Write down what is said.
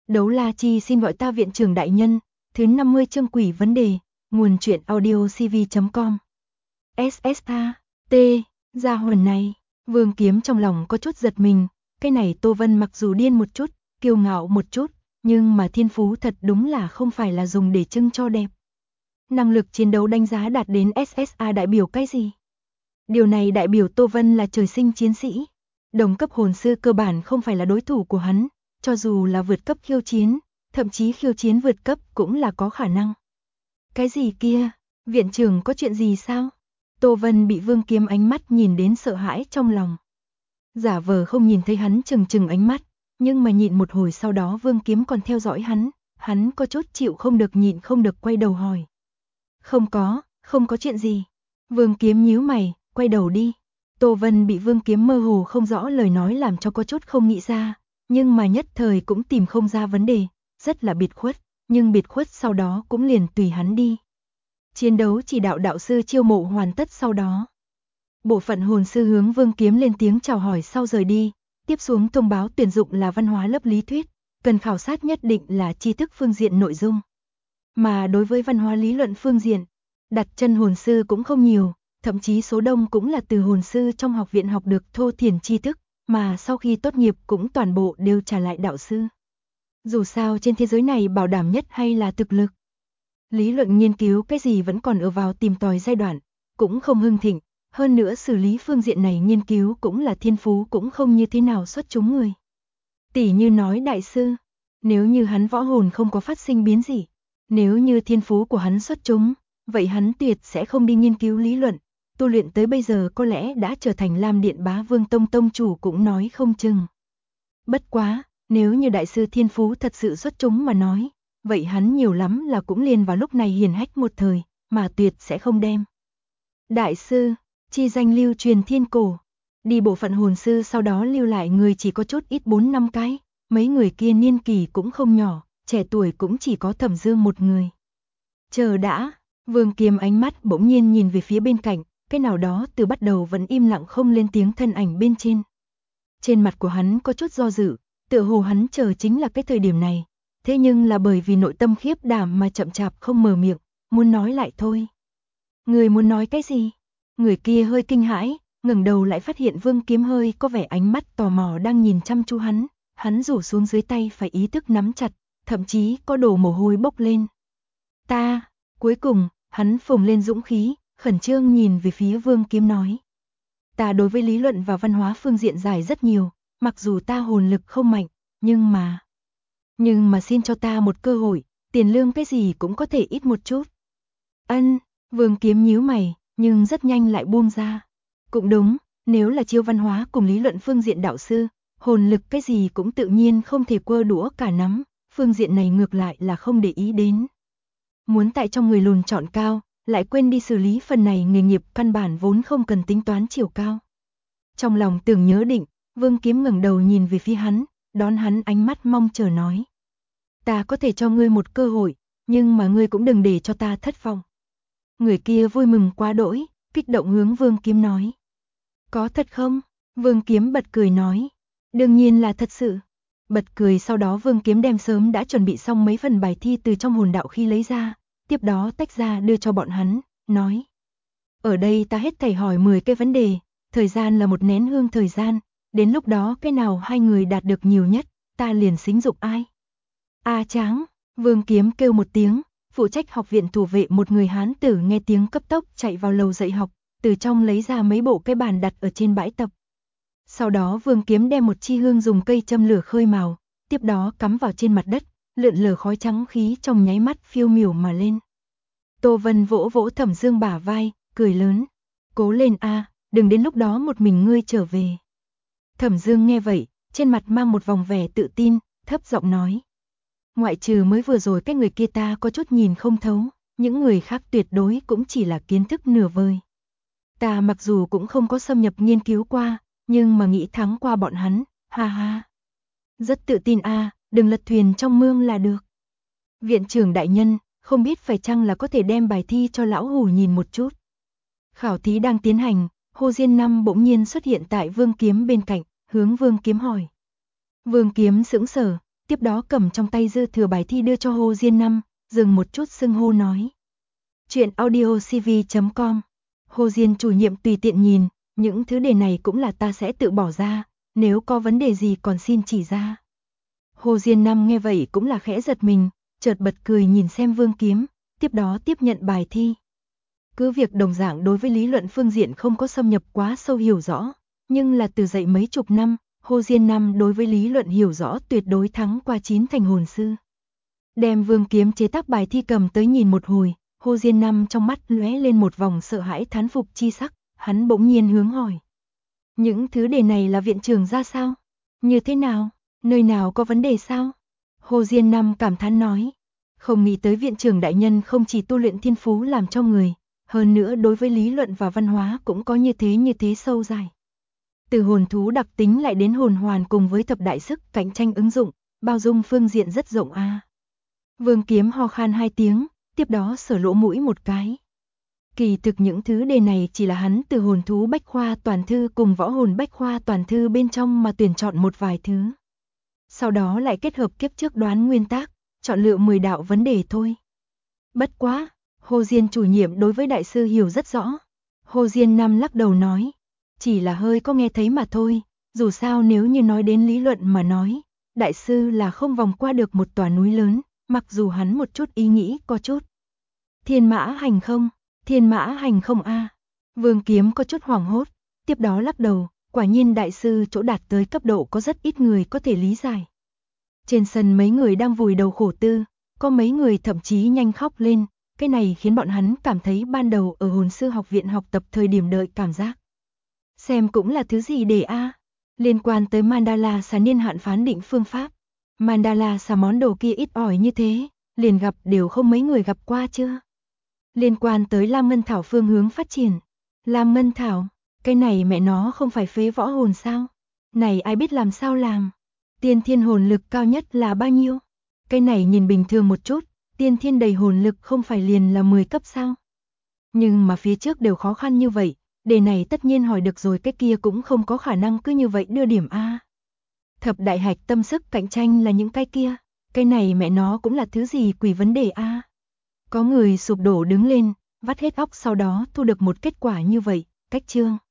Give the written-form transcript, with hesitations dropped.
Đấu La Chi xin gọi ta viện trưởng đại nhân. Thứ 50 chương quỷ vấn đề. Nguồn truyện audio cv.com. SSA. T. Gia hồn này. Vương Kiếm trong lòng có chút giật mình. Cái này Tô Vân mặc dù điên một chút, kiêu ngạo một chút, nhưng mà thiên phú thật đúng là không phải là dùng để trưng cho đẹp. Năng lực chiến đấu đánh giá đạt đến SSA đại biểu cái gì? Điều này đại biểu Tô Vân là trời sinh chiến sĩ. Đồng cấp hồn sư cơ bản không phải là đối thủ của hắn, cho dù là vượt cấp khiêu chiến, thậm chí khiêu chiến vượt cấp cũng là có khả năng. Cái gì kia? Viện trưởng có chuyện gì sao? Tô Vân bị Vương Kiếm ánh mắt nhìn đến sợ hãi trong lòng. Giả vờ không nhìn thấy hắn chừng ánh mắt, nhưng mà nhịn một hồi sau đó Vương Kiếm còn theo dõi hắn có chút chịu không được nhịn không được quay đầu hỏi. Không có chuyện gì. Vương Kiếm nhíu mày, quay đầu đi. Tô Vân bị Vương Kiếm mơ hồ không rõ lời nói làm cho có chút không nghĩ ra, nhưng mà nhất thời cũng tìm không ra vấn đề, rất là biệt khuất, nhưng biệt khuất sau đó cũng liền tùy hắn đi. Chiến đấu chỉ đạo đạo sư chiêu mộ hoàn tất sau đó. Bộ phận hồn sư hướng Vương Kiếm lên tiếng chào hỏi sau rời đi, tiếp xuống thông báo tuyển dụng là văn hóa lớp lý thuyết, cần khảo sát nhất định là tri thức phương diện nội dung. Mà đối với văn hóa lý luận phương diện, đặt chân hồn sư cũng không nhiều, thậm chí số đông cũng là từ hồn sư trong học viện học được thô thiển tri thức, mà sau khi tốt nghiệp cũng toàn bộ đều trả lại đạo sư. Dù sao trên thế giới này bảo đảm nhất hay là thực lực. Lý luận nghiên cứu cái gì vẫn còn ở vào tìm tòi giai đoạn, cũng không hưng thịnh, hơn nữa xử lý phương diện này nghiên cứu cũng là thiên phú cũng không như thế nào xuất chúng người. Tỷ như nói đại sư, nếu như hắn võ hồn không có phát sinh biến gì, nếu như thiên phú của hắn xuất chúng, vậy hắn tuyệt sẽ không đi nghiên cứu lý luận, tu luyện tới bây giờ có lẽ đã trở thành Lam Điện Bá Vương Tông tông chủ cũng nói không chừng. Bất quá, nếu như đại sư thiên phú thật sự xuất chúng mà nói, vậy hắn nhiều lắm là cũng liền vào lúc này hiển hách một thời, mà tuyệt sẽ không đem. Đại sư, chi danh lưu truyền thiên cổ, đi bộ phận hồn sư sau đó lưu lại người chỉ có chút ít 4-5 cái, mấy người kia niên kỳ cũng không nhỏ, trẻ tuổi cũng chỉ có Thẩm Dương một người. Chờ đã, Vương Kiếm ánh mắt bỗng nhiên nhìn về phía bên cạnh, cái nào đó từ bắt đầu vẫn im lặng không lên tiếng thân ảnh bên trên. Trên mặt của hắn có chút do dự, tựa hồ hắn chờ chính là cái thời điểm này, thế nhưng là bởi vì nội tâm khiếp đảm mà chậm chạp không mở miệng, muốn nói lại thôi. Người muốn nói cái gì? Người kia hơi kinh hãi, ngẩng đầu lại phát hiện Vương Kiếm hơi có vẻ ánh mắt tò mò đang nhìn chăm chú hắn rủ xuống dưới tay phải ý thức nắm chặt, thậm chí có đổ mồ hôi bốc lên. Cuối cùng, hắn phồng lên dũng khí, khẩn trương nhìn về phía Vương Kiếm nói. Ta đối với lý luận và văn hóa phương diện giải rất nhiều, mặc dù ta hồn lực không mạnh, nhưng mà xin cho ta một cơ hội, tiền lương cái gì cũng có thể ít một chút. Ân, Vương Kiếm nhíu mày, nhưng rất nhanh lại buông ra. Cũng đúng, nếu là chiêu văn hóa cùng lý luận phương diện đạo sư, hồn lực cái gì cũng tự nhiên không thể quơ đũa cả nắm, phương diện này ngược lại là không để ý đến. Muốn tại trong người lùn chọn cao, lại quên đi xử lý phần này nghề nghiệp căn bản vốn không cần tính toán chiều cao. Trong lòng tưởng nhớ định, Vương Kiếm ngẩng đầu nhìn về phía hắn, đón hắn ánh mắt mong chờ nói. Ta có thể cho ngươi một cơ hội, nhưng mà ngươi cũng đừng để cho ta thất vọng. Người kia vui mừng quá đỗi, kích động hướng Vương Kiếm nói. Có thật không? Vương Kiếm bật cười nói. Đương nhiên là thật sự. Bật cười sau đó Vương Kiếm đem sớm đã chuẩn bị xong mấy phần bài thi từ trong hồn đạo khi lấy ra, tiếp đó tách ra đưa cho bọn hắn, nói. Ở đây ta hết thảy hỏi 10 cái vấn đề, thời gian là một nén hương thời gian, đến lúc đó cái nào hai người đạt được nhiều nhất, ta liền xính dục ai. Tráng, Vương Kiếm kêu một tiếng, phụ trách học viện thủ vệ một người hán tử nghe tiếng cấp tốc chạy vào lầu dạy học, từ trong lấy ra mấy bộ cái bàn đặt ở trên bãi tập. Sau đó Vương Kiếm đem một chi hương dùng cây châm lửa khơi màu, tiếp đó cắm vào trên mặt đất, lượn lờ khói trắng khí trong nháy mắt phiêu miểu mà lên. Tô Vân vỗ vỗ Thẩm Dương bả vai, cười lớn. Cố lên đừng đến lúc đó một mình ngươi trở về. Thẩm Dương nghe vậy, trên mặt mang một vòng vẻ tự tin, thấp giọng nói. Ngoại trừ mới vừa rồi cái người kia ta có chút nhìn không thấu, những người khác tuyệt đối cũng chỉ là kiến thức nửa vời. Ta mặc dù cũng không có xâm nhập nghiên cứu qua, nhưng mà nghĩ thắng qua bọn hắn, ha ha. Rất tự tin đừng lật thuyền trong mương là được. Viện trưởng đại nhân, không biết phải chăng là có thể đem bài thi cho lão hủ nhìn một chút. Khảo thí đang tiến hành, Hồ Diên Năm bỗng nhiên xuất hiện tại Vương Kiếm bên cạnh, hướng Vương Kiếm hỏi. Vương Kiếm sững sờ, tiếp đó cầm trong tay dư thừa bài thi đưa cho Hồ Diên Năm, dừng một chút xưng hô nói. Chuyện audiocv.com. Hồ Diên chủ nhiệm tùy tiện nhìn, những thứ đề này cũng là ta sẽ tự bỏ ra, nếu có vấn đề gì còn xin chỉ ra. Hồ Diên Năm nghe vậy cũng là khẽ giật mình, chợt bật cười nhìn xem Vương Kiếm, tiếp đó tiếp nhận bài thi. Cứ việc đồng dạng đối với lý luận phương diện không có xâm nhập quá sâu hiểu rõ, nhưng là từ dạy mấy chục năm, Hồ Diên Năm đối với lý luận hiểu rõ tuyệt đối thắng qua 9 thành hồn sư. Đem Vương Kiếm chế tác bài thi cầm tới nhìn một hồi, Hồ Diên Năm trong mắt lóe lên một vòng sợ hãi thán phục chi sắc, hắn bỗng nhiên hướng hỏi. Những thứ đề này là viện trưởng ra sao? Như thế nào? Nơi nào có vấn đề sao? Hồ Diên Năm cảm thán nói. Không nghĩ tới viện trưởng đại nhân không chỉ tu luyện thiên phú làm cho người, hơn nữa đối với lý luận và văn hóa cũng có như thế sâu dài. Từ hồn thú đặc tính lại đến hồn hoàn cùng với thập đại sức cạnh tranh ứng dụng, bao dung phương diện rất rộng a. Vương Kiếm ho khan 2 tiếng, tiếp đó sờ lỗ mũi một cái. Kỳ thực những thứ đề này chỉ là hắn từ hồn thú bách khoa toàn thư cùng võ hồn bách khoa toàn thư bên trong mà tuyển chọn một vài thứ. Sau đó lại kết hợp kiếp trước đoán nguyên tắc, chọn lựa 10 đạo vấn đề thôi. Bất quá, Hồ Diên chủ nhiệm đối với đại sư hiểu rất rõ. Hồ Diên Năm lắc đầu nói, chỉ là hơi có nghe thấy mà thôi, dù sao nếu như nói đến lý luận mà nói, đại sư là không vòng qua được một tòa núi lớn, mặc dù hắn một chút ý nghĩ có chút. Thiên mã hành không? Thiên mã hành không a? Vương Kiếm có chút hoảng hốt, tiếp đó lắc đầu, quả nhiên đại sư chỗ đạt tới cấp độ có rất ít người có thể lý giải. Trên sân mấy người đang vùi đầu khổ tư, có mấy người thậm chí nhanh khóc lên, cái này khiến bọn hắn cảm thấy ban đầu ở hồn sư học viện học tập thời điểm đợi cảm giác. Xem cũng là thứ gì để a? Liên quan tới Mandala xà niên hạn phán định phương pháp. Mandala xà món đồ kia ít ỏi như thế, liền gặp đều không mấy người gặp qua chưa? Liên quan tới Lam Ngân Thảo phương hướng phát triển. Lam Ngân Thảo, cái này mẹ nó không phải phế võ hồn sao? Này ai biết làm sao làm? Tiên thiên hồn lực cao nhất là bao nhiêu? Cái này nhìn bình thường một chút, tiên thiên đầy hồn lực không phải liền là 10 cấp sao? Nhưng mà phía trước đều khó khăn như vậy, đề này tất nhiên hỏi được rồi, cái kia cũng không có khả năng cứ như vậy đưa điểm A. Thập đại hạch tâm sức cạnh tranh là những cái kia, cái này mẹ nó cũng là thứ gì quỷ vấn đề A. Có người sụp đổ đứng lên, vắt hết óc sau đó thu được một kết quả như vậy, cách chương.